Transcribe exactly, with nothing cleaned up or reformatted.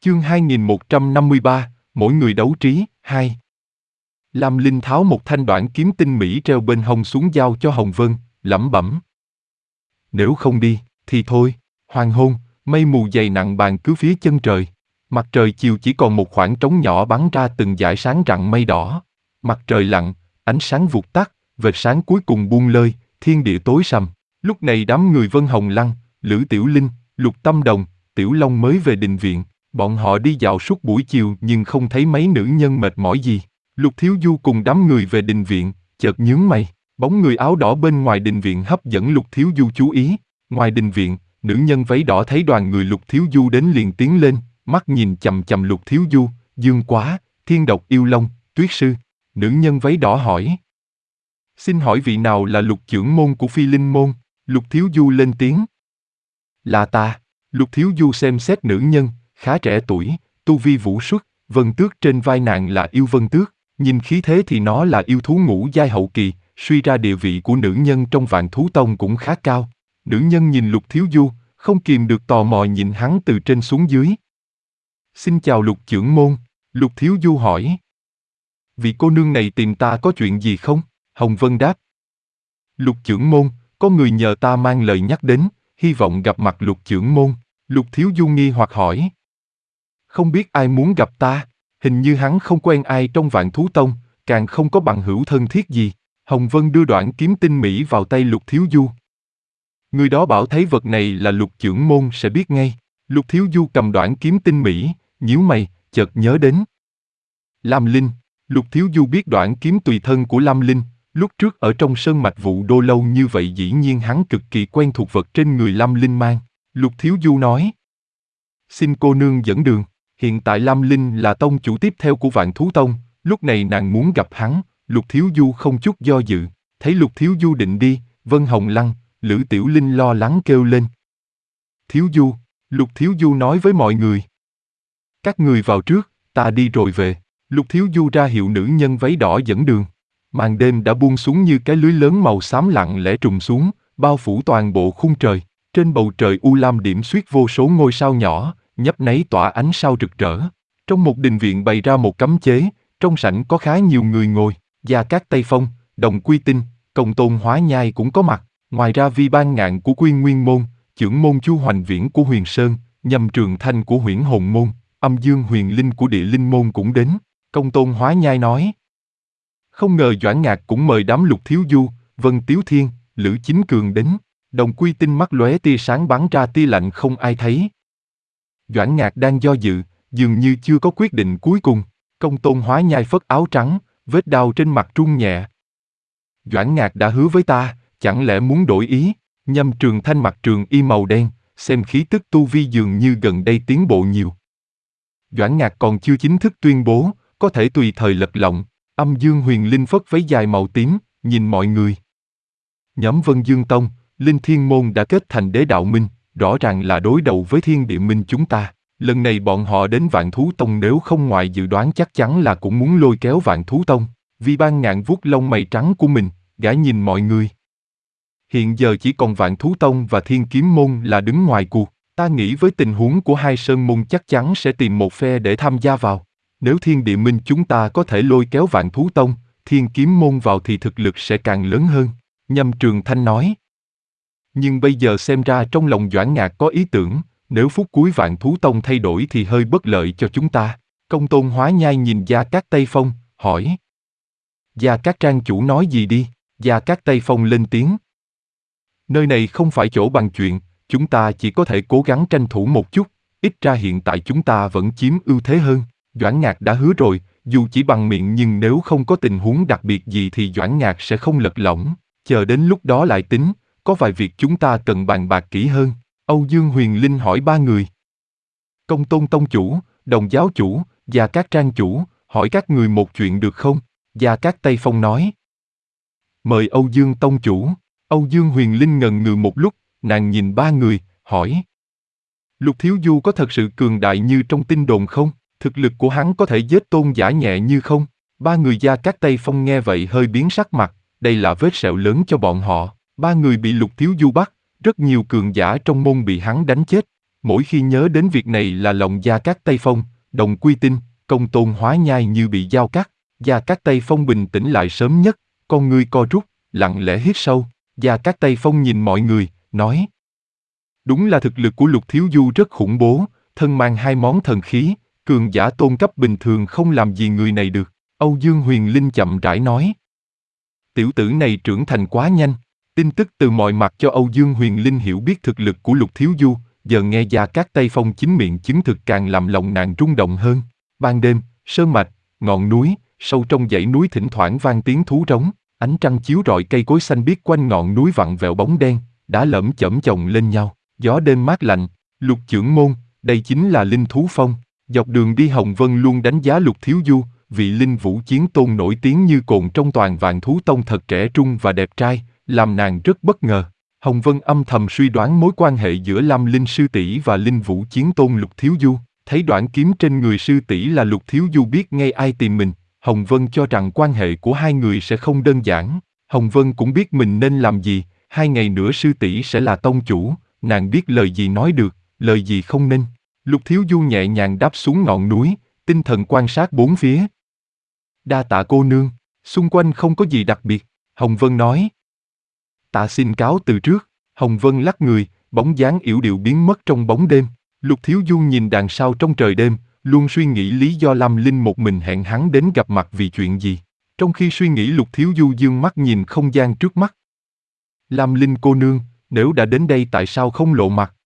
Chương hai nghìn một trăm năm mươi ba, mỗi người đấu trí, hai. Lam Linh tháo một thanh đoạn kiếm tinh mỹ treo bên hông xuống giao cho Hồng Vân, lẩm bẩm. Nếu không đi, thì thôi. Hoàng hôn, mây mù dày nặng bàn cứ phía chân trời. Mặt trời chiều chỉ còn một khoảng trống nhỏ bắn ra từng dải sáng rạng mây đỏ. Mặt trời lặn, ánh sáng vụt tắt, vệt sáng cuối cùng buông lơi, thiên địa tối sầm. Lúc này đám người Vân Hồng Lăng, Lữ Tiểu Linh, Lục Tâm Đồng, Tiểu Long mới về đình viện. Bọn họ đi dạo suốt buổi chiều nhưng không thấy mấy nữ nhân mệt mỏi gì. Lục Thiếu Du cùng đám người về đình viện, chợt nhướng mày. Bóng người áo đỏ bên ngoài đình viện hấp dẫn Lục Thiếu Du chú ý. Ngoài đình viện, nữ nhân váy đỏ thấy đoàn người Lục Thiếu Du đến liền tiến lên, mắt nhìn chằm chằm Lục Thiếu Du. Dương Quá, Thiên Độc Yêu Long, Tuyết Sư. Nữ nhân váy đỏ hỏi. Xin hỏi vị nào là Lục trưởng môn của Phi Linh môn? Lục Thiếu Du lên tiếng. Là ta. Lục Thiếu Du xem xét nữ nhân, khá trẻ tuổi, tu vi vũ xuất, vân tước trên vai nàng là yêu vân tước, nhìn khí thế thì nó là yêu thú ngũ giai hậu kỳ, suy ra địa vị của nữ nhân trong Vạn Thú Tông cũng khá cao. Nữ nhân nhìn Lục Thiếu Du, không kìm được tò mò nhìn hắn từ trên xuống dưới. Xin chào Lục trưởng môn, Lục Thiếu Du hỏi. Vị cô nương này tìm ta có chuyện gì không? Hồng Vân đáp. Lục trưởng môn, có người nhờ ta mang lời nhắc đến, hy vọng gặp mặt Lục trưởng môn. Lục Thiếu Du nghi hoặc hỏi. Không biết ai muốn gặp ta, hình như hắn không quen ai trong Vạn Thú Tông, càng không có bằng hữu thân thiết gì. Hồng Vân đưa đoạn kiếm tinh mỹ vào tay Lục Thiếu Du. Người đó bảo thấy vật này là Lục trưởng môn sẽ biết ngay. Lục Thiếu Du cầm đoạn kiếm tinh mỹ, nhíu mày, chợt nhớ đến. Lam Linh. Lục Thiếu Du biết đoạn kiếm tùy thân của Lam Linh, lúc trước ở trong sơn mạch Vũ Đô lâu như vậy dĩ nhiên hắn cực kỳ quen thuộc vật trên người Lam Linh mang. Lục Thiếu Du nói. Xin cô nương dẫn đường, hiện tại Lam Linh là tông chủ tiếp theo của Vạn Thú Tông, lúc này nàng muốn gặp hắn. Lục Thiếu Du không chút do dự, thấy Lục Thiếu Du định đi, Vân Hồng Lăng, Lữ Tiểu Linh lo lắng kêu lên. Thiếu Du, Lục Thiếu Du nói với mọi người. Các người vào trước, ta đi rồi về. Lục Thiếu Du ra hiệu nữ nhân váy đỏ dẫn đường. Màn đêm đã buông xuống như cái lưới lớn màu xám lặng lẽ trùng xuống, bao phủ toàn bộ khung trời. Trên bầu trời u lam điểm xuyết vô số ngôi sao nhỏ, nhấp nháy tỏa ánh sao rực rỡ. Trong một đình viện bày ra một cấm chế, trong sảnh có khá nhiều người ngồi. Gia Cát Tây Phong, Đồng Quy Tinh, Công Tôn Hóa Nhai cũng có mặt. Ngoài ra Vi Ban Ngạn của Quy Nguyên Môn, Chưởng Môn Chu Hoành Viễn của Huyền Sơn, Nhâm Trường Thanh của Huyễn Hồn Môn, Âm Dương Huyền Linh của Địa Linh Môn cũng đến. Công Tôn Hóa Nhai nói. Không ngờ Doãn Ngạc cũng mời đám Lục Thiếu Du, Vân Tiếu Thiên, Lữ Chính Cường đến. Đồng Quy Tinh mắt lóe tia sáng bắn ra tia lạnh không ai thấy. Doãn Ngạc đang do dự, dường như chưa có quyết định cuối cùng. Công Tôn Hóa Nhai phất áo trắng, vết đao trên mặt run nhẹ. Doãn Ngạc đã hứa với ta, chẳng lẽ muốn đổi ý? Nhâm Trường Thanh mặc trường y màu đen, xem khí tức tu vi dường như gần đây tiến bộ nhiều. Doãn Ngạc còn chưa chính thức tuyên bố, có thể tùy thời lật lọng. Âm Dương Huyền Linh phất váy dài màu tím, nhìn mọi người. Nhóm Vân Dương Tông, Linh Thiên Môn đã kết thành đế đạo minh, rõ ràng là đối đầu với Thiên Địa Minh chúng ta. Lần này bọn họ đến Vạn Thú Tông nếu không ngoài dự đoán chắc chắn là cũng muốn lôi kéo Vạn Thú Tông. Vi Ban Ngạn vuốt lông mày trắng của mình, gã nhìn mọi người. Hiện giờ chỉ còn Vạn Thú Tông và Thiên Kiếm Môn là đứng ngoài cuộc. Ta nghĩ với tình huống của hai sơn môn chắc chắn sẽ tìm một phe để tham gia vào. Nếu Thiên Địa Minh chúng ta có thể lôi kéo Vạn Thú Tông, Thiên Kiếm Môn vào thì thực lực sẽ càng lớn hơn. Nhâm Trường Thanh nói. Nhưng bây giờ xem ra trong lòng Doãn Ngạc có ý tưởng, nếu phút cuối Vạn Thú Tông thay đổi thì hơi bất lợi cho chúng ta. Công Tôn Hóa Nhai nhìn Gia Cát Tây Phong, hỏi. Gia Cát Trang chủ nói gì đi? Gia Cát Tây Phong lên tiếng. Nơi này không phải chỗ bàn chuyện, chúng ta chỉ có thể cố gắng tranh thủ một chút, ít ra hiện tại chúng ta vẫn chiếm ưu thế hơn. Doãn Ngạc đã hứa rồi, dù chỉ bằng miệng nhưng nếu không có tình huống đặc biệt gì thì Doãn Ngạc sẽ không lật lỏng, chờ đến lúc đó lại tính, có vài việc chúng ta cần bàn bạc kỹ hơn. Âu Dương Huyền Linh hỏi ba người. Công Tôn Tông Chủ, Đồng Giáo Chủ, Gia Cát Trang Chủ, hỏi các người một chuyện được không? Gia Cát Tây Phong nói. Mời Âu Dương Tông Chủ. Âu Dương Huyền Linh ngần ngừ một lúc, nàng nhìn ba người, hỏi. Lục Thiếu Du có thật sự cường đại như trong tin đồn không? Thực lực của hắn có thể giết tôn giả nhẹ như không? Ba người Gia Cát Tây Phong nghe vậy hơi biến sắc mặt, đây là vết sẹo lớn cho bọn họ. Ba người bị Lục Thiếu Du bắt, rất nhiều cường giả trong môn bị hắn đánh chết. Mỗi khi nhớ đến việc này là lòng Gia Cát Tây Phong, Đồng Quy Tinh, Công Tôn Hóa Nhai như bị dao cắt. Gia Cát Tây Phong bình tĩnh lại sớm nhất, con ngươi co rút, lặng lẽ hít sâu. Gia Cát Tây Phong nhìn mọi người, nói: đúng là thực lực của Lục Thiếu Du rất khủng bố, thân mang hai món thần khí, cường giả tôn cấp bình thường không làm gì người này được. Âu Dương Huyền Linh chậm rãi nói: tiểu tử này trưởng thành quá nhanh. Tin tức từ mọi mặt cho Âu Dương Huyền Linh hiểu biết thực lực của Lục Thiếu Du, giờ nghe Gia Cát Tây Phong chính miệng chứng thực càng làm lòng nàng rung động hơn. Ban đêm, sơn mạch, ngọn núi, sâu trong dãy núi thỉnh thoảng vang tiếng thú rống, ánh trăng chiếu rọi cây cối xanh biếc quanh ngọn núi vặn vẹo bóng đen, đã lởm chởm chồng lên nhau. Gió đêm mát lạnh. Lục Chưởng Môn, đây chính là Linh Thú Phong. Dọc đường đi Hồng Vân luôn đánh giá Lục Thiếu Du, vị Linh Vũ Chiến Tôn nổi tiếng như cồn trong toàn Vạn Thú Tông thật trẻ trung và đẹp trai, làm nàng rất bất ngờ. Hồng Vân âm thầm suy đoán mối quan hệ giữa Lam Linh Sư tỷ và Linh Vũ Chiến Tôn Lục Thiếu Du. Thấy đoạn kiếm trên người sư tỷ là Lục Thiếu Du biết ngay ai tìm mình, Hồng Vân cho rằng quan hệ của hai người sẽ không đơn giản. Hồng Vân cũng biết mình nên làm gì, hai ngày nữa sư tỷ sẽ là tông chủ, nàng biết lời gì nói được, lời gì không nên. Lục Thiếu Du nhẹ nhàng đáp xuống ngọn núi, tinh thần quan sát bốn phía. Đa tạ cô nương, xung quanh không có gì đặc biệt, Hồng Vân nói. Tạ xin cáo từ trước. Hồng Vân lắc người, bóng dáng yểu điệu biến mất trong bóng đêm. Lục Thiếu Du nhìn đàn sao trong trời đêm, luôn suy nghĩ lý do Lam Linh một mình hẹn hắn đến gặp mặt vì chuyện gì. Trong khi suy nghĩ Lục Thiếu Du dương mắt nhìn không gian trước mắt. Lam Linh cô nương, nếu đã đến đây tại sao không lộ mặt?